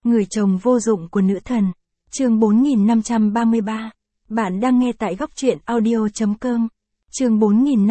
Người chồng vô dụng của nữ thần. Chương 4533. Bạn đang nghe tại góc truyện audio.com. Chương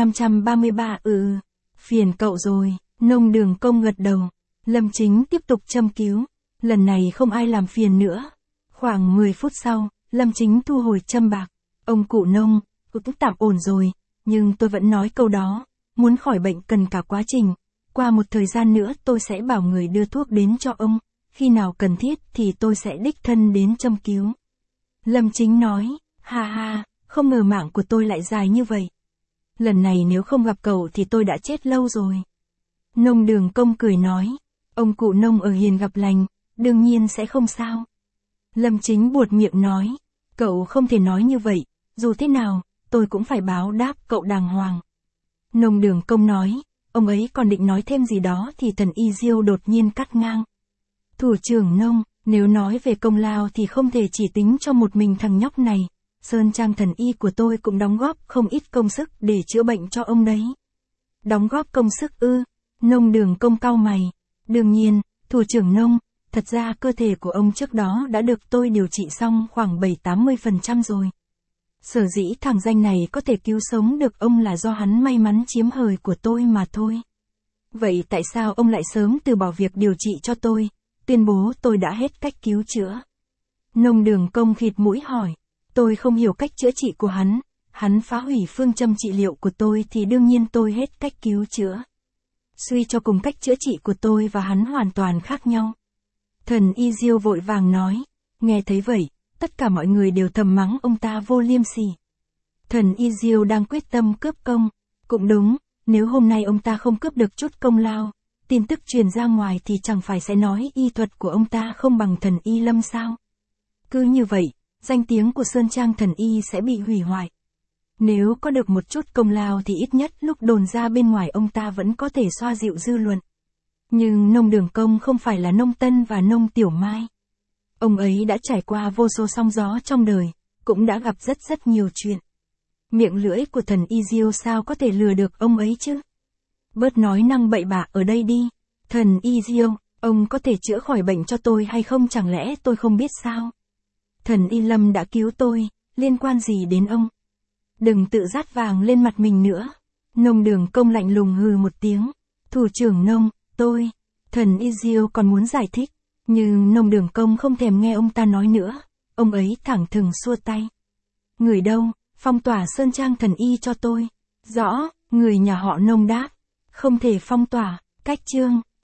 4533. Phiền cậu rồi. Nông Đường Công gật đầu. Lâm Chính tiếp tục châm cứu. Lần này không ai làm phiền nữa. Khoảng 10 phút sau, Lâm Chính thu hồi châm bạc. Ông cụ Nông, cũng tạm ổn rồi, nhưng tôi vẫn nói câu đó. Muốn khỏi bệnh cần cả quá trình. Qua một thời gian nữa tôi sẽ bảo người đưa thuốc đến cho ông. Khi nào cần thiết thì tôi sẽ đích thân đến châm cứu. Lâm Chính nói, ha ha, không ngờ mạng của tôi lại dài như vậy. Lần này nếu không gặp cậu thì tôi đã chết lâu rồi. Nông Đường Công cười nói, ông cụ Nông ở hiền gặp lành, đương nhiên sẽ không sao. Lâm Chính buột miệng nói, cậu không thể nói như vậy, dù thế nào, tôi cũng phải báo đáp cậu đàng hoàng. Nông Đường Công nói, ông ấy còn định nói thêm gì đó thì Thần Y Diêu đột nhiên cắt ngang. Thủ trưởng Nông, nếu nói về công lao thì không thể chỉ tính cho một mình thằng nhóc này. Sơn Trang Thần Y của tôi cũng đóng góp không ít công sức để chữa bệnh cho ông đấy. Đóng góp công sức ư? Nông Đường Công cau mày. Đương nhiên, thủ trưởng Nông, thật ra cơ thể của ông trước đó đã được tôi điều trị xong khoảng 70-80% rồi. Sở dĩ thằng danh này có thể cứu sống được ông là do hắn may mắn chiếm hời của tôi mà thôi. Vậy tại sao ông lại sớm từ bỏ việc điều trị cho tôi, tuyên bố tôi đã hết cách cứu chữa? Nông Đường Công khịt mũi hỏi, tôi không hiểu cách chữa trị của hắn phá hủy phương châm trị liệu của tôi thì đương nhiên tôi hết cách cứu chữa. Suy cho cùng cách chữa trị của tôi và hắn hoàn toàn khác nhau. Thần Y Diêu vội vàng nói, nghe thấy vậy, tất cả mọi người đều thầm mắng ông ta vô liêm sỉ. Thần Y Diêu đang quyết tâm cướp công, cũng đúng, nếu hôm nay ông ta không cướp được chút công lao, tin tức truyền ra ngoài thì chẳng phải sẽ nói y thuật của ông ta không bằng Thần Y Lâm sao? Cứ như vậy, danh tiếng của Sơn Trang Thần Y sẽ bị hủy hoại. Nếu có được một chút công lao thì ít nhất lúc đồn ra bên ngoài ông ta vẫn có thể xoa dịu dư luận. Nhưng Nông Đường Công không phải là Nông Tân và Nông Tiểu Mai. Ông ấy đã trải qua vô số sóng gió trong đời, cũng đã gặp rất nhiều chuyện. Miệng lưỡi của Thần Y Diêu sao có thể lừa được ông ấy chứ? Bớt nói năng bậy bạ ở đây đi. Thần Y Diêu, ông có thể chữa khỏi bệnh cho tôi hay không, chẳng lẽ tôi không biết sao? Thần Y Lâm đã cứu tôi, liên quan gì đến ông? Đừng tự dát vàng lên mặt mình nữa. Nông Đường Công lạnh lùng hừ một tiếng. Thủ trưởng Nông, tôi. Thần Y Diêu còn muốn giải thích, nhưng Nông Đường Công không thèm nghe ông ta nói nữa. Ông ấy thẳng thừng xua tay. Người đâu, phong tỏa Sơn Trang Thần Y cho tôi. Rõ, người nhà họ Nông đáp. Không thể phong tỏa, cách chương.